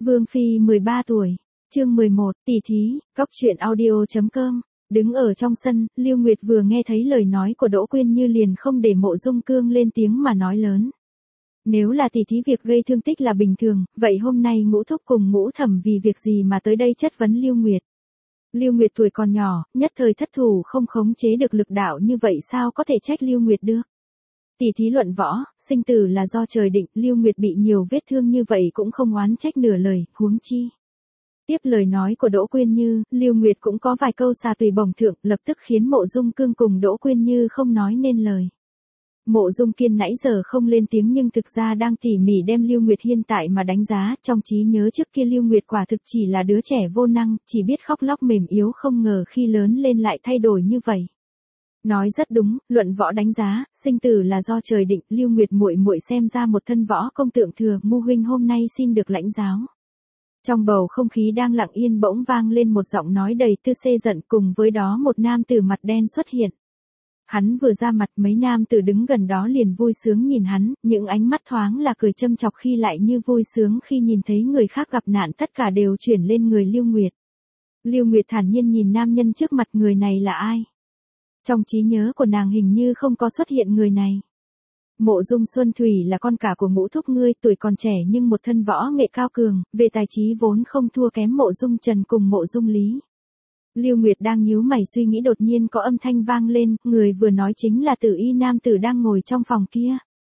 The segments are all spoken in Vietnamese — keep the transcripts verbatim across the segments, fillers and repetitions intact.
Vương Phi mười ba tuổi, chương mười một, tỷ thí, cóc truyện audio chấm com. Đứng ở trong sân, Lưu Nguyệt vừa nghe thấy lời nói của Đỗ Quyên Như liền không để Mộ Dung Cương lên tiếng mà nói lớn. Nếu là tỷ thí việc gây thương tích là bình thường, vậy hôm nay Ngũ Thúc cùng Ngũ Thẩm vì việc gì mà tới đây chất vấn Lưu Nguyệt? Lưu Nguyệt tuổi còn nhỏ, nhất thời thất thủ không khống chế được lực đạo như vậy sao có thể trách Lưu Nguyệt được? Tỷ thí luận võ, sinh tử là do trời định, Lưu Nguyệt bị nhiều vết thương như vậy cũng không oán trách nửa lời, huống chi. Tiếp lời nói của Đỗ Quyên Như, Lưu Nguyệt cũng có vài câu xà tùy bổng thượng, lập tức khiến Mộ Dung Cương cùng Đỗ Quyên Như không nói nên lời. Mộ Dung Kiên nãy giờ không lên tiếng nhưng thực ra đang tỉ mỉ đem Lưu Nguyệt hiện tại mà đánh giá, trong trí nhớ trước kia Lưu Nguyệt quả thực chỉ là đứa trẻ vô năng, chỉ biết khóc lóc mềm yếu, không ngờ khi lớn lên lại thay đổi như vậy. Nói rất đúng, luận võ đánh giá, sinh tử là do trời định, Lưu Nguyệt muội muội xem ra một thân võ công tượng thừa, Mu huynh hôm nay xin được lãnh giáo. Trong bầu không khí đang lặng yên bỗng vang lên một giọng nói đầy tư xê giận, cùng với đó một nam tử mặt đen xuất hiện. Hắn vừa ra mặt, mấy nam tử đứng gần đó liền vui sướng nhìn hắn, những ánh mắt thoáng là cười châm chọc khi lại như vui sướng khi nhìn thấy người khác gặp nạn, tất cả đều chuyển lên người Lưu Nguyệt. Lưu Nguyệt thản nhiên nhìn nam nhân trước mặt, người này là ai? Trong trí nhớ của nàng hình như không có xuất hiện người này. Mộ Dung Xuân Thủy là con cả của Ngũ Thúc ngươi, tuổi còn trẻ nhưng một thân võ nghệ cao cường, về tài trí vốn không thua kém Mộ Dung Trần cùng Mộ Dung Lý. Lưu Nguyệt đang nhíu mày suy nghĩ, đột nhiên có âm thanh vang lên, người vừa nói chính là Tử Y nam tử đang ngồi trong phòng kia.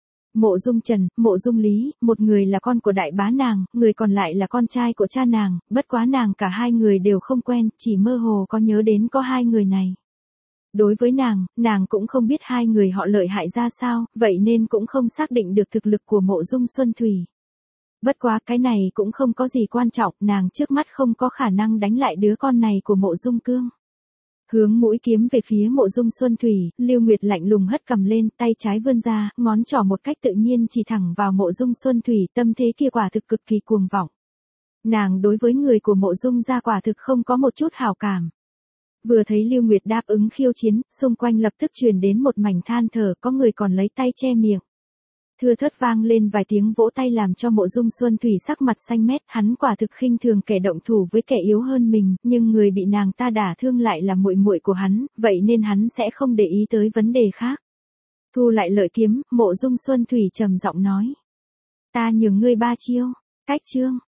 Mộ Dung Trần, Mộ Dung Lý, một người là con của đại bá nàng, người còn lại là con trai của cha nàng, bất quá nàng cả hai người đều không quen, chỉ mơ hồ có nhớ đến có hai người này. Đối với nàng, nàng cũng không biết hai người họ lợi hại ra sao, vậy nên cũng không xác định được thực lực của Mộ Dung Xuân Thủy. Bất quá cái này cũng không có gì quan trọng, nàng trước mắt không có khả năng đánh lại đứa con này của Mộ Dung Cương. Hướng mũi kiếm về phía Mộ Dung Xuân Thủy, Lưu Nguyệt lạnh lùng hất cầm lên, tay trái vươn ra, ngón trỏ một cách tự nhiên chỉ thẳng vào Mộ Dung Xuân Thủy, tâm thế kia quả thực cực kỳ cuồng vọng. Nàng đối với người của Mộ Dung gia quả thực không có một chút hảo cảm. Vừa thấy Lưu Nguyệt đáp ứng khiêu chiến, xung quanh lập tức truyền đến một mảnh than thở, có người còn lấy tay che miệng. Thưa thớt vang lên vài tiếng vỗ tay làm cho Mộ Dung Xuân Thủy sắc mặt xanh mét, hắn quả thực khinh thường kẻ động thủ với kẻ yếu hơn mình, nhưng người bị nàng ta đả thương lại là muội muội của hắn, vậy nên hắn sẽ không để ý tới vấn đề khác. Thu lại lợi kiếm, Mộ Dung Xuân Thủy trầm giọng nói: "Ta nhường ngươi ba chiêu." Cách chương